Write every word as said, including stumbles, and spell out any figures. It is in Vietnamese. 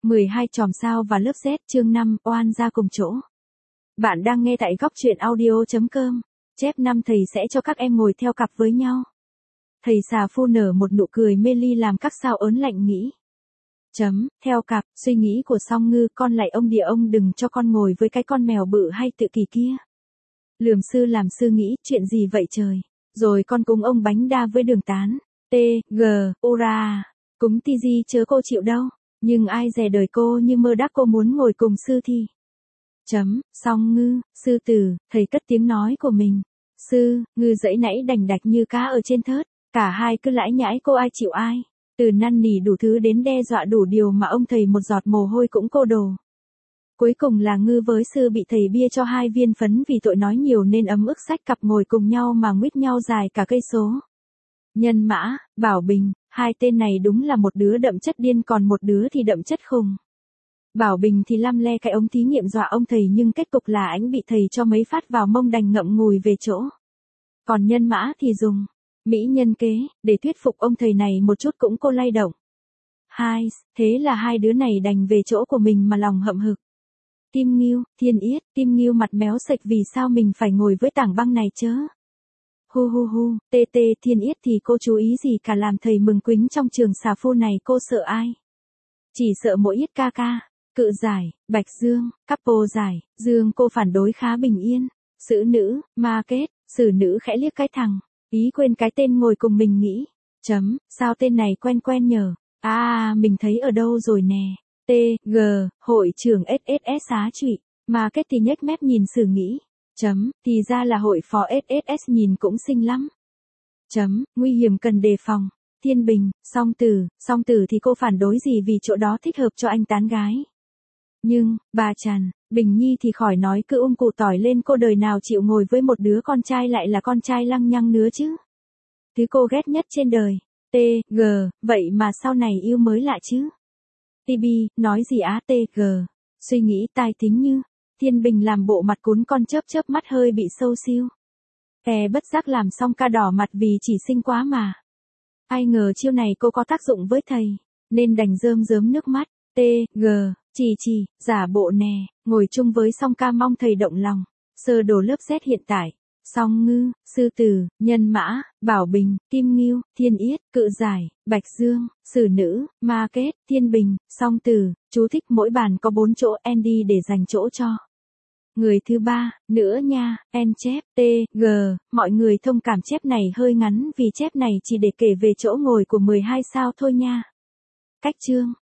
mười hai chòm sao và lớp Z chương năm, oan ra cùng chỗ. Bạn đang nghe tại góc truyện audio chấm com. Chép năm thầy sẽ cho các em ngồi theo cặp với nhau. Thầy xà phu nở một nụ cười mê ly làm các sao ớn lạnh nghĩ. Chấm, theo cặp, suy nghĩ của Song Ngư, con lại ông địa ông đừng cho con ngồi với cái con mèo bự hay tự kỷ kia. Lườm sư làm sư nghĩ, chuyện gì vậy trời, rồi con cúng ông bánh đa với đường tán, t, g, ura, cúng ti di chớ cô chịu đâu, nhưng ai dè đời cô như mơ đắc cô muốn ngồi cùng sư thì. Chấm, Song Ngư, sư tử, thầy cất tiếng nói của mình. Sư, Ngư dãy nãy đành đạch như cá ở trên thớt, cả hai cứ lãi nhãi cô ai chịu ai. Từ năn nỉ đủ thứ đến đe dọa đủ điều mà ông thầy một giọt mồ hôi cũng cô đồ. Cuối cùng là Ngư với sư bị thầy bia cho hai viên phấn vì tội nói nhiều nên ấm ức sách cặp ngồi cùng nhau mà nguýt nhau dài cả cây số. Nhân Mã, Bảo Bình, hai tên này đúng là một đứa đậm chất điên còn một đứa thì đậm chất khùng. Bảo Bình thì lăm le cái ống thí nghiệm dọa ông thầy nhưng kết cục là ảnh bị thầy cho mấy phát vào mông đành ngậm ngùi về chỗ. Còn Nhân Mã thì dùng mỹ nhân kế để thuyết phục ông thầy này một chút cũng cô lay động. Hai, thế là hai đứa này đành về chỗ của mình mà lòng hậm hực. Tim Nghiêu, Thiên Yết, Tim Nghiêu mặt méo sệch vì sao mình phải ngồi với tảng băng này chớ. Hu hu hu, tê tê Thiên Yết thì cô chú ý gì cả làm thầy mừng quính trong trường xà phu này cô sợ ai. Chỉ sợ mỗi Yết ca ca, Cự giải, Bạch Dương, couple giải, Dương cô phản đối khá bình yên. Sử nữ, ma kết, sử nữ khẽ liếc cái thằng. Ý quên cái tên ngồi cùng mình nghĩ. Chấm, sao tên này quen quen nhờ. À, mình thấy ở đâu rồi nè. T, G, hội trưởng ét ét ét xá trụy. Mà kết thì nhếch mép nhìn sử nghĩ. Chấm, thì ra là hội phó ét ét ét nhìn cũng xinh lắm. Chấm, nguy hiểm cần đề phòng. Thiên Bình, Song Tử, Song Tử thì cô phản đối gì vì chỗ đó thích hợp cho anh tán gái. Nhưng, bà Trần, Bình Nhi thì khỏi nói cứ ung cụ tỏi lên cô đời nào chịu ngồi với một đứa con trai lại là con trai lăng nhăng nữa chứ. Thứ cô ghét nhất trên đời. T, G, vậy mà sau này yêu mới lạ chứ. Tibi, nói gì á T, G, suy nghĩ tai tính như. Thiên Bình làm bộ mặt cún con chớp chớp mắt hơi bị sâu siêu. Kè bất giác làm xong ca đỏ mặt vì chỉ xinh quá mà. Ai ngờ chiêu này cô có tác dụng với thầy, nên đành rơm rớm nước mắt. T, G, chỉ chỉ, giả bộ nè, ngồi chung với Song ca mong thầy động lòng. Sơ đồ lớp Z hiện tại. Song Ngư, Sư Tử, Nhân Mã, Bảo Bình, Tim Nghiêu, Thiên Yết, Cự giải, Bạch Dương, Sử nữ, Ma kết, Thiên Bình, Song Tử, chú thích mỗi bàn có bốn chỗ Andy để dành chỗ cho người thứ ba, nữa nha, en chép, T, G, mọi người thông cảm chép này hơi ngắn vì chép này chỉ để kể về chỗ ngồi của mười hai sao thôi nha. Cách chương